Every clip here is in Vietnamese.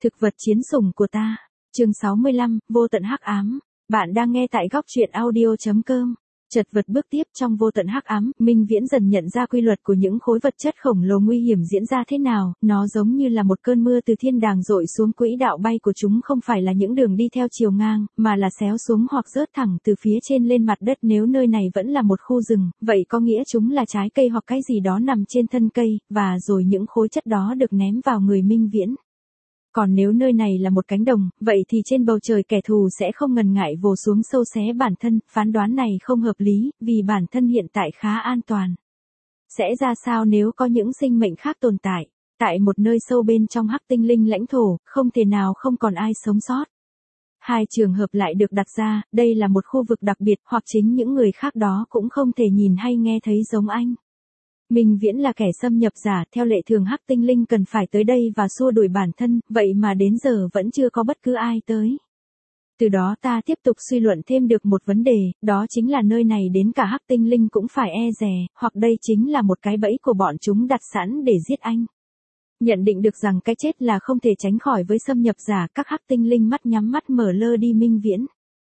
Thực vật chiến sủng của ta. Chương 65, vô tận hắc ám. Bạn đang nghe tại góc truyện audio.com. Chật vật bước tiếp trong vô tận hắc ám, Minh Viễn dần nhận ra quy luật của những khối vật chất khổng lồ nguy hiểm diễn ra thế nào, nó giống như là một cơn mưa từ thiên đàng dội xuống, quỹ đạo bay của chúng không phải là những đường đi theo chiều ngang, mà là xéo xuống hoặc rớt thẳng từ phía trên lên mặt đất. Nếu nơi này vẫn là một khu rừng, vậy có nghĩa chúng là trái cây hoặc cái gì đó nằm trên thân cây, và rồi những khối chất đó được ném vào người Minh Viễn. Còn nếu nơi này là một cánh đồng, vậy thì trên bầu trời kẻ thù sẽ không ngần ngại vồ xuống sâu xé bản thân. Phán đoán này không hợp lý, vì bản thân hiện tại khá an toàn. Sẽ ra sao nếu có những sinh mệnh khác tồn tại? Tại một nơi sâu bên trong hắc tinh linh lãnh thổ, không thể nào không còn ai sống sót. Hai trường hợp lại được đặt ra, đây là một khu vực đặc biệt, hoặc chính những người khác đó cũng không thể nhìn hay nghe thấy giống anh. Minh Viễn là kẻ xâm nhập giả, theo lệ thường hắc tinh linh cần phải tới đây và xua đuổi bản thân, vậy mà đến giờ vẫn chưa có bất cứ ai tới. Từ đó ta tiếp tục suy luận thêm được một vấn đề, đó chính là nơi này đến cả hắc tinh linh cũng phải e dè, hoặc đây chính là một cái bẫy của bọn chúng đặt sẵn để giết anh. Nhận định được rằng cái chết là không thể tránh khỏi với xâm nhập giả, các hắc tinh linh mắt nhắm mắt mở lơ đi Minh Viễn.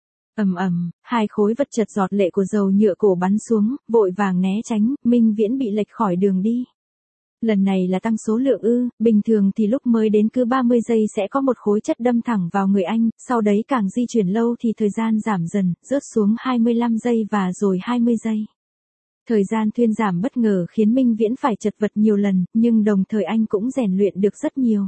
Hai khối vật chật giọt lệ của dầu nhựa cổ bắn xuống, vội vàng né tránh, Minh Viễn bị lệch khỏi đường đi. Lần này là tăng số lượng bình thường thì lúc mới đến cứ 30 giây sẽ có một khối chất đâm thẳng vào người anh, sau đấy càng di chuyển lâu thì thời gian giảm dần, rớt xuống 25 giây và rồi 20 giây. Thời gian thuyên giảm bất ngờ khiến Minh Viễn phải chật vật nhiều lần, nhưng đồng thời anh cũng rèn luyện được rất nhiều.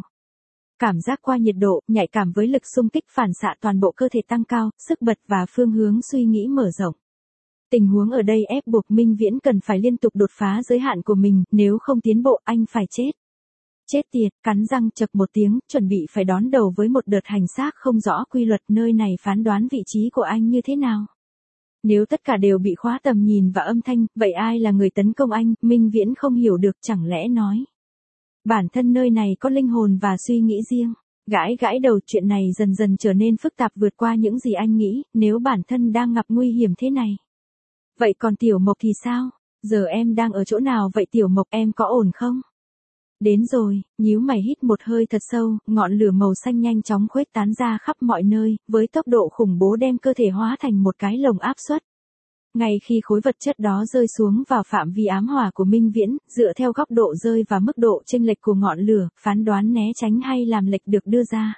Cảm giác qua nhiệt độ, nhạy cảm với lực xung kích phản xạ toàn bộ cơ thể tăng cao, sức bật và phương hướng suy nghĩ mở rộng. Tình huống ở đây ép buộc Minh Viễn cần phải liên tục đột phá giới hạn của mình, nếu không tiến bộ anh phải chết. Chết tiệt, cắn răng chập một tiếng, chuẩn bị phải đón đầu với một đợt hành xác không rõ quy luật. Nơi này phán đoán vị trí của anh như thế nào? Nếu tất cả đều bị khóa tầm nhìn và âm thanh, vậy ai là người tấn công anh? Minh Viễn không hiểu được, chẳng lẽ nói bản thân nơi này có linh hồn và suy nghĩ riêng. Gãi đầu, chuyện này dần dần trở nên phức tạp vượt qua những gì anh nghĩ. Nếu bản thân đang gặp nguy hiểm thế này, vậy còn Tiểu Mộc thì sao? Giờ em đang ở chỗ nào vậy Tiểu Mộc, em có ổn không? Đến rồi, nhíu mày hít một hơi thật sâu, ngọn lửa màu xanh nhanh chóng khuếch tán ra khắp mọi nơi, với tốc độ khủng bố đem cơ thể hóa thành một cái lồng áp suất. Ngay khi khối vật chất đó rơi xuống vào phạm vi ám hỏa của Minh Viễn, dựa theo góc độ rơi và mức độ chênh lệch của ngọn lửa, phán đoán né tránh hay làm lệch được đưa ra.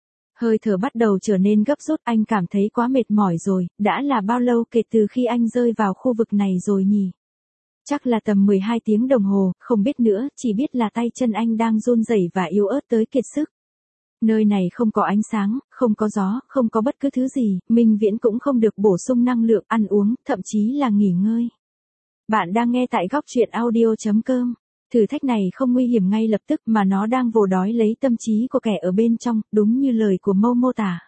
Hơi thở bắt đầu trở nên gấp rút, anh cảm thấy quá mệt mỏi rồi. Đã là bao lâu kể từ khi anh rơi vào khu vực này rồi nhỉ? Chắc là tầm 12 tiếng đồng hồ, không biết nữa, chỉ biết là tay chân anh đang run rẩy và yếu ớt tới kiệt sức. Nơi này không có ánh sáng, không có gió, không có bất cứ thứ gì, Minh Viễn cũng không được bổ sung năng lượng, ăn uống, thậm chí là nghỉ ngơi. Bạn đang nghe tại góc truyện audio.com. Thử thách này không nguy hiểm ngay lập tức mà nó đang vồ đói lấy tâm trí của kẻ ở bên trong, đúng như lời của Mâu mô tả.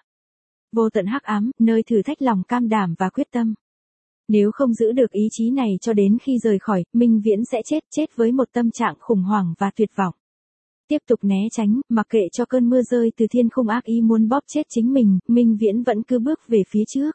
Vô tận hắc ám, nơi thử thách lòng cam đảm và quyết tâm. Nếu không giữ được ý chí này cho đến khi rời khỏi, Minh Viễn sẽ chết với một tâm trạng khủng hoảng và tuyệt vọng. Tiếp tục né tránh, mặc kệ cho cơn mưa rơi từ thiên không ác ý muốn bóp chết chính mình, Minh Viễn vẫn cứ bước về phía trước.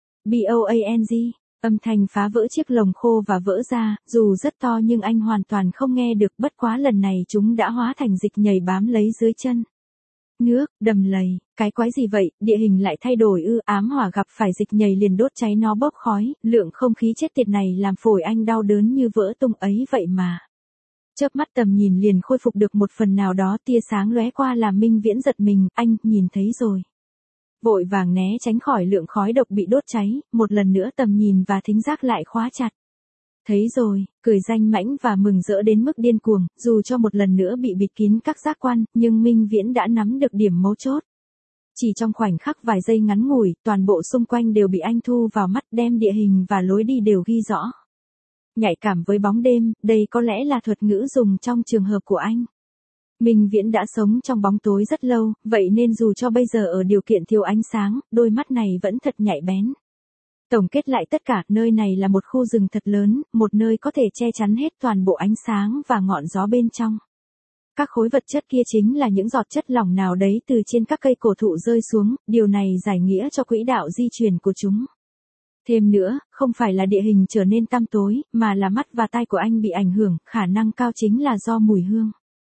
BOANG, âm thanh phá vỡ chiếc lồng khô và vỡ ra, dù rất to nhưng anh hoàn toàn không nghe được, bất quá lần này chúng đã hóa thành dịch nhầy bám lấy dưới chân. Nước, đầm lầy, cái quái gì vậy, địa hình lại thay đổi ám hỏa gặp phải dịch nhầy liền đốt cháy nó bốc khói, lượng không khí chết tiệt này làm phổi anh đau đớn như vỡ tung ấy vậy mà. Chớp mắt tầm nhìn liền khôi phục được một phần nào đó, tia sáng lóe qua làm Minh Viễn giật mình, anh nhìn thấy rồi. Vội vàng né tránh khỏi lượng khói độc bị đốt cháy, một lần nữa tầm nhìn và thính giác lại khóa chặt. Thấy rồi, cười danh mãnh và mừng rỡ đến mức điên cuồng, dù cho một lần nữa bị bịt kín các giác quan, nhưng Minh Viễn đã nắm được điểm mấu chốt. Chỉ trong khoảnh khắc vài giây ngắn ngủi, toàn bộ xung quanh đều bị anh thu vào mắt, đem địa hình và lối đi đều ghi rõ. Nhạy cảm với bóng đêm, đây có lẽ là thuật ngữ dùng trong trường hợp của anh. Minh Viễn đã sống trong bóng tối rất lâu, vậy nên dù cho bây giờ ở điều kiện thiếu ánh sáng, đôi mắt này vẫn thật nhạy bén. Tổng kết lại tất cả, nơi này là một khu rừng thật lớn, một nơi có thể che chắn hết toàn bộ ánh sáng và ngọn gió bên trong. Các khối vật chất kia chính là những giọt chất lỏng nào đấy từ trên các cây cổ thụ rơi xuống, điều này giải nghĩa cho quỹ đạo di chuyển của chúng. Thêm nữa, không phải là địa hình trở nên tăm tối, mà là mắt và tai của anh bị ảnh hưởng, khả năng cao chính là do mùi hương.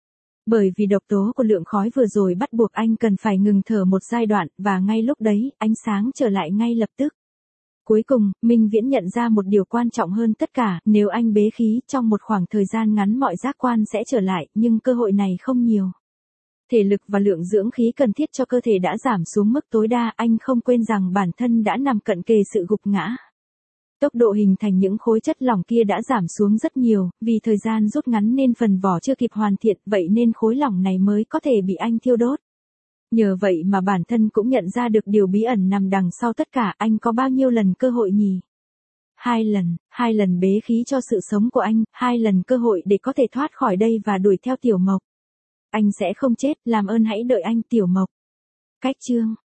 Bởi vì độc tố của lượng khói vừa rồi bắt buộc anh cần phải ngừng thở một giai đoạn, và ngay lúc đấy, ánh sáng trở lại ngay lập tức. Cuối cùng, Minh Viễn nhận ra một điều quan trọng hơn tất cả, nếu anh bế khí trong một khoảng thời gian ngắn mọi giác quan sẽ trở lại, nhưng cơ hội này không nhiều. Thể lực và lượng dưỡng khí cần thiết cho cơ thể đã giảm xuống mức tối đa, anh không quên rằng bản thân đã nằm cận kề sự gục ngã. Tốc độ hình thành những khối chất lỏng kia đã giảm xuống rất nhiều, vì thời gian rút ngắn nên phần vỏ chưa kịp hoàn thiện, vậy nên khối lỏng này mới có thể bị anh thiêu đốt. Nhờ vậy mà bản thân cũng nhận ra được điều bí ẩn nằm đằng sau tất cả. Anh có bao nhiêu lần cơ hội nhỉ? 2 lần bế khí cho sự sống của anh, 2 lần cơ hội để có thể thoát khỏi đây và đuổi theo Tiểu Mộc. Anh sẽ không chết, làm ơn hãy đợi anh Tiểu Mộc. Cách chương